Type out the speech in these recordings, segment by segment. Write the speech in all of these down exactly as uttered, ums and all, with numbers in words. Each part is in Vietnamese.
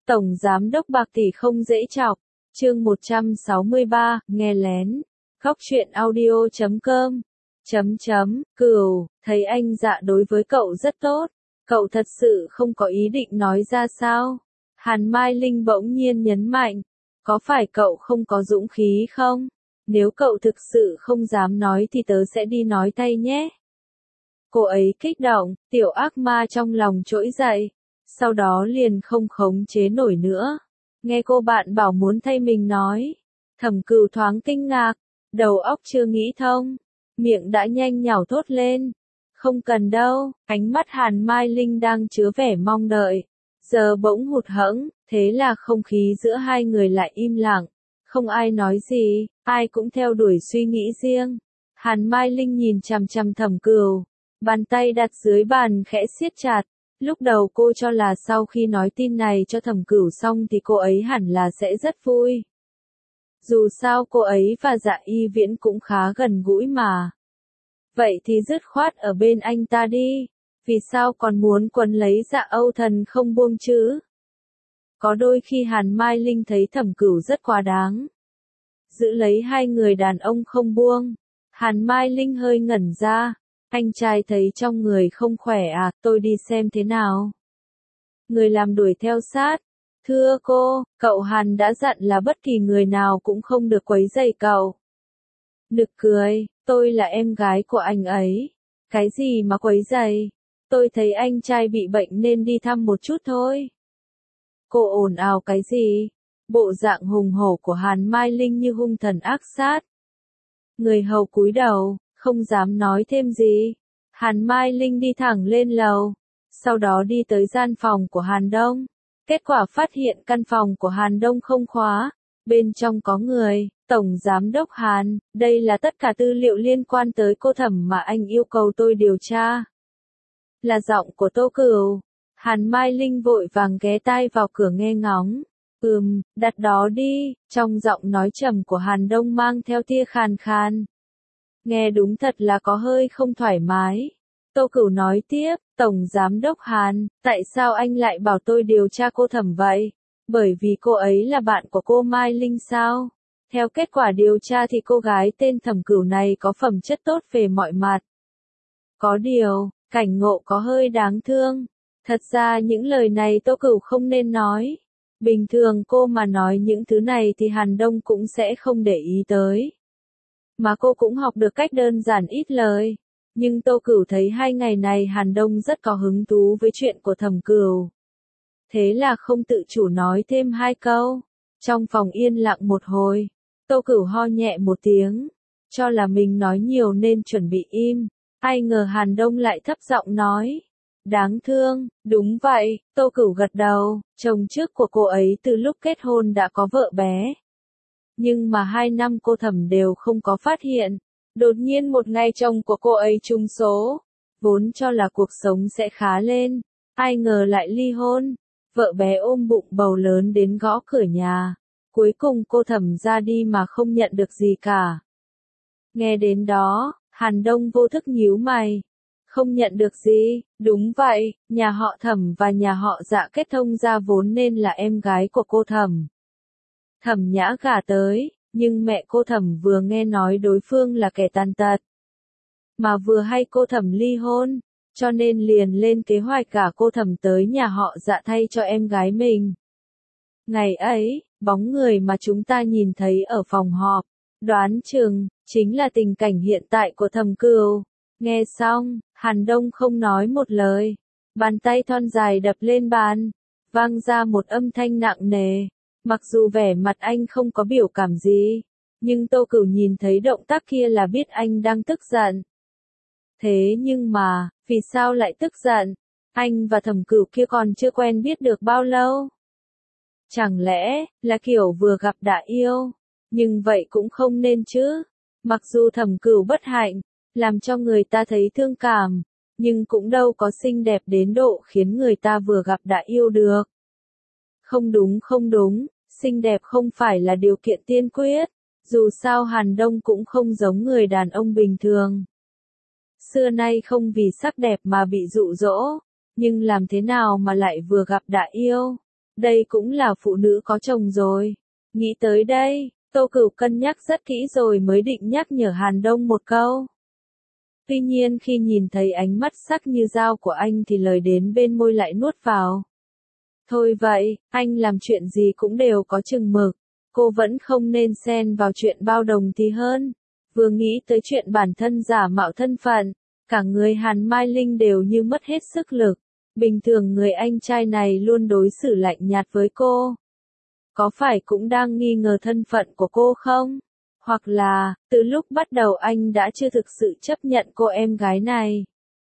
Tổng Giám đốc bạc tỷ không dễ chọc. Chương một trăm sáu mươi ba, nghe lén. Góc truyện audio chấm com. Chấm chấm, Cửu, thấy anh Dạ đối với cậu rất tốt. Cậu thật sự không có ý định nói ra sao? Hàn Mai Linh bỗng nhiên nhấn mạnh. Có phải cậu không có dũng khí không? Nếu cậu thực sự không dám nói thì tớ sẽ đi nói thay nhé. Cô ấy kích động, tiểu ác ma trong lòng trỗi dậy. Sau đó liền không khống chế nổi nữa. Nghe cô bạn bảo muốn thay mình nói. Thẩm Cửu thoáng kinh ngạc, đầu óc chưa nghĩ thông, miệng đã nhanh nhảu thốt lên. Không cần đâu, ánh mắt Hàn Mai Linh đang chứa vẻ mong đợi. Giờ bỗng hụt hẫng, thế là không khí giữa hai người lại im lặng. Không ai nói gì, ai cũng theo đuổi suy nghĩ riêng. Hàn Mai Linh nhìn chằm chằm Thẩm Cửu, bàn tay đặt dưới bàn khẽ siết chặt. Lúc đầu cô cho là sau khi nói tin này cho Thẩm Cửu xong thì cô ấy hẳn là sẽ rất vui. Dù sao cô ấy và Dạ Y Viễn cũng khá gần gũi mà. Vậy thì dứt khoát ở bên anh ta đi. Vì sao còn muốn quấn lấy Dạ Âu Thần không buông chứ? Có đôi khi Hàn Mai Linh thấy Thẩm Cửu rất quá đáng. Giữ lấy hai người đàn ông không buông. Hàn Mai Linh hơi ngẩn ra. Anh trai thấy trong người không khỏe à, tôi đi xem thế nào. Người làm đuổi theo sát. Thưa cô, cậu Hàn đã dặn là bất kỳ người nào cũng không được quấy rầy cậu. Nực cười, tôi là em gái của anh ấy. Cái gì mà quấy rầy? Tôi thấy anh trai bị bệnh nên đi thăm một chút thôi. Cô ồn ào cái gì? Bộ dạng hùng hổ của Hàn Mai Linh như hung thần ác sát. Người hầu cúi đầu, không dám nói thêm gì. Hàn Mai Linh đi thẳng lên lầu, sau đó đi tới gian phòng của Hàn Đông. Kết quả phát hiện căn phòng của Hàn Đông không khóa, bên trong có người. Tổng Giám đốc Hàn, đây là tất cả tư liệu liên quan tới cô Thẩm mà anh yêu cầu tôi điều tra. Là giọng của Tô Cửu. Hàn Mai Linh vội vàng ghé tai vào cửa nghe ngóng. Ừm, đặt đó đi, trong giọng nói trầm của Hàn Đông mang theo tia khàn khàn. Nghe đúng thật là có hơi không thoải mái. Tô Cửu nói tiếp, Tổng Giám đốc Hàn, tại sao anh lại bảo tôi điều tra cô Thẩm vậy? Bởi vì cô ấy là bạn của cô Mai Linh sao? Theo kết quả điều tra thì cô gái tên Thẩm Cửu này có phẩm chất tốt về mọi mặt. Có điều, cảnh ngộ có hơi đáng thương. Thật ra những lời này Tô Cửu không nên nói. Bình thường cô mà nói những thứ này thì Hàn Đông cũng sẽ không để ý tới. Mà cô cũng học được cách đơn giản ít lời. Nhưng Tô Cửu thấy hai ngày này Hàn Đông rất có hứng thú với chuyện của Thẩm Cửu. Thế là không tự chủ nói thêm hai câu. Trong phòng yên lặng một hồi, Tô Cửu ho nhẹ một tiếng. Cho là mình nói nhiều nên chuẩn bị im. Ai ngờ Hàn Đông lại thấp giọng nói. Đáng thương, đúng vậy, Tô Cửu gật đầu. Chồng trước của cô ấy từ lúc kết hôn đã có vợ bé. Nhưng mà hai năm cô Thẩm đều không có phát hiện. Đột nhiên một ngày chồng của cô ấy trúng số. Vốn cho là cuộc sống sẽ khá lên. Ai ngờ lại ly hôn. Vợ bé ôm bụng bầu lớn đến gõ cửa nhà. Cuối cùng cô Thẩm ra đi mà không nhận được gì cả. Nghe đến đó, Hàn Đông vô thức nhíu mày. Không nhận được gì, đúng vậy, nhà họ Thẩm và nhà họ Dạ kết thông ra vốn nên là em gái của cô Thẩm. Thẩm Nhã gả tới, nhưng mẹ cô Thẩm vừa nghe nói đối phương là kẻ tàn tật. Mà vừa hay cô Thẩm ly hôn, cho nên liền lên kế hoạch gả cô Thẩm tới nhà họ Dạ thay cho em gái mình. Ngày ấy, bóng người mà chúng ta nhìn thấy ở phòng họp, đoán chừng, chính là tình cảnh hiện tại của Thẩm Cửu. Nghe xong, Hàn Đông không nói một lời. Bàn tay thon dài đập lên bàn, vang ra một âm thanh nặng nề. Mặc dù vẻ mặt anh không có biểu cảm gì, nhưng Tô Cửu nhìn thấy động tác kia là biết anh đang tức giận. Thế nhưng mà, vì sao lại tức giận? Anh và Thẩm Cửu kia còn chưa quen biết được bao lâu? Chẳng lẽ, là kiểu vừa gặp đã yêu? Nhưng vậy cũng không nên chứ. Mặc dù Thẩm Cửu bất hạnh, làm cho người ta thấy thương cảm, nhưng cũng đâu có xinh đẹp đến độ khiến người ta vừa gặp đã yêu được. Không đúng không đúng, xinh đẹp không phải là điều kiện tiên quyết, dù sao Hàn Đông cũng không giống người đàn ông bình thường. Xưa nay không vì sắc đẹp mà bị dụ dỗ, nhưng làm thế nào mà lại vừa gặp đã yêu. Đây cũng là phụ nữ có chồng rồi. Nghĩ tới đây, Tô Cửu cân nhắc rất kỹ rồi mới định nhắc nhở Hàn Đông một câu. Tuy nhiên khi nhìn thấy ánh mắt sắc như dao của anh thì lời đến bên môi lại nuốt vào. Thôi vậy, anh làm chuyện gì cũng đều có chừng mực. Cô vẫn không nên xen vào chuyện bao đồng thì hơn. Vừa nghĩ tới chuyện bản thân giả mạo thân phận, cả người Hàn Mai Linh đều như mất hết sức lực. Bình thường người anh trai này luôn đối xử lạnh nhạt với cô. Có phải cũng đang nghi ngờ thân phận của cô không? Hoặc là, từ lúc bắt đầu anh đã chưa thực sự chấp nhận cô em gái này.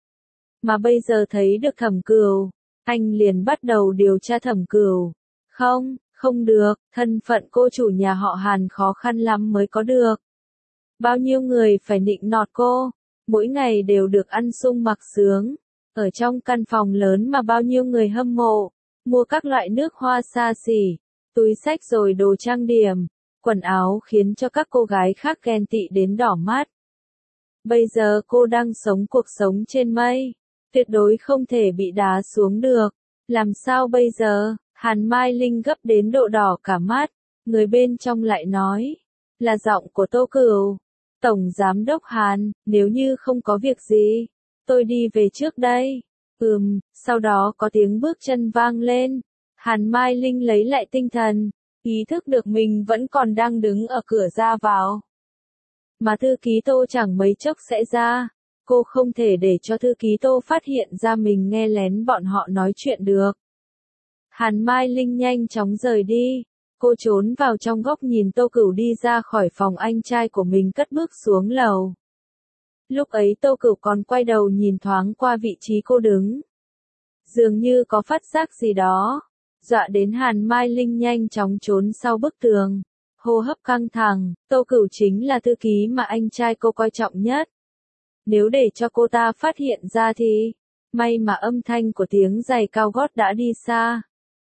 Mà bây giờ thấy được Thẩm Cửu, anh liền bắt đầu điều tra Thẩm Cửu. Không, không được, thân phận cô chủ nhà họ Hàn khó khăn lắm mới có được. Bao nhiêu người phải nịnh nọt cô, mỗi ngày đều được ăn sung mặc sướng. Ở trong căn phòng lớn mà bao nhiêu người hâm mộ, mua các loại nước hoa xa xỉ, túi xách rồi đồ trang điểm, quần áo khiến cho các cô gái khác ghen tị đến đỏ mắt. Bây giờ cô đang sống cuộc sống trên mây, tuyệt đối không thể bị đá xuống được. Làm sao bây giờ? Hàn Mai Linh gấp đến độ đỏ cả mắt, người bên trong lại nói, là giọng của Tô Cửu. Tổng Giám đốc Hàn, nếu như không có việc gì, tôi đi về trước đây. Ừm, sau đó có tiếng bước chân vang lên. Hàn Mai Linh lấy lại tinh thần, ý thức được mình vẫn còn đang đứng ở cửa ra vào. Mà thư ký Tô chẳng mấy chốc sẽ ra. Cô không thể để cho thư ký Tô phát hiện ra mình nghe lén bọn họ nói chuyện được. Hàn Mai Linh nhanh chóng rời đi. Cô trốn vào trong góc nhìn Tô Cửu đi ra khỏi phòng anh trai của mình cất bước xuống lầu. Lúc ấy Tô Cửu còn quay đầu nhìn thoáng qua vị trí cô đứng. Dường như có phát giác gì đó. Dọa đến Hàn Mai Linh nhanh chóng trốn sau bức tường. Hô hấp căng thẳng, Tô Cửu chính là thư ký mà anh trai cô coi trọng nhất. Nếu để cho cô ta phát hiện ra thì, may mà âm thanh của tiếng giày cao gót đã đi xa.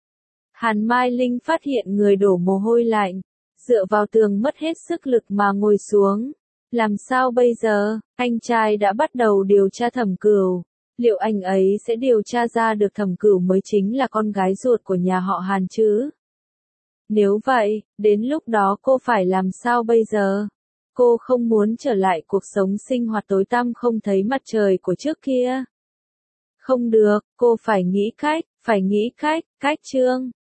Hàn Mai Linh phát hiện người đổ mồ hôi lạnh, dựa vào tường mất hết sức lực mà ngồi xuống. Làm sao bây giờ? Anh trai đã bắt đầu điều tra Thẩm Cửu. Liệu anh ấy sẽ điều tra ra được Thẩm Cửu mới chính là con gái ruột của nhà họ Hàn chứ? Nếu vậy, đến lúc đó cô phải làm sao bây giờ? Cô không muốn trở lại cuộc sống sinh hoạt tối tăm không thấy mặt trời của trước kia. Không được, cô phải nghĩ cách, phải nghĩ cách, cách chương.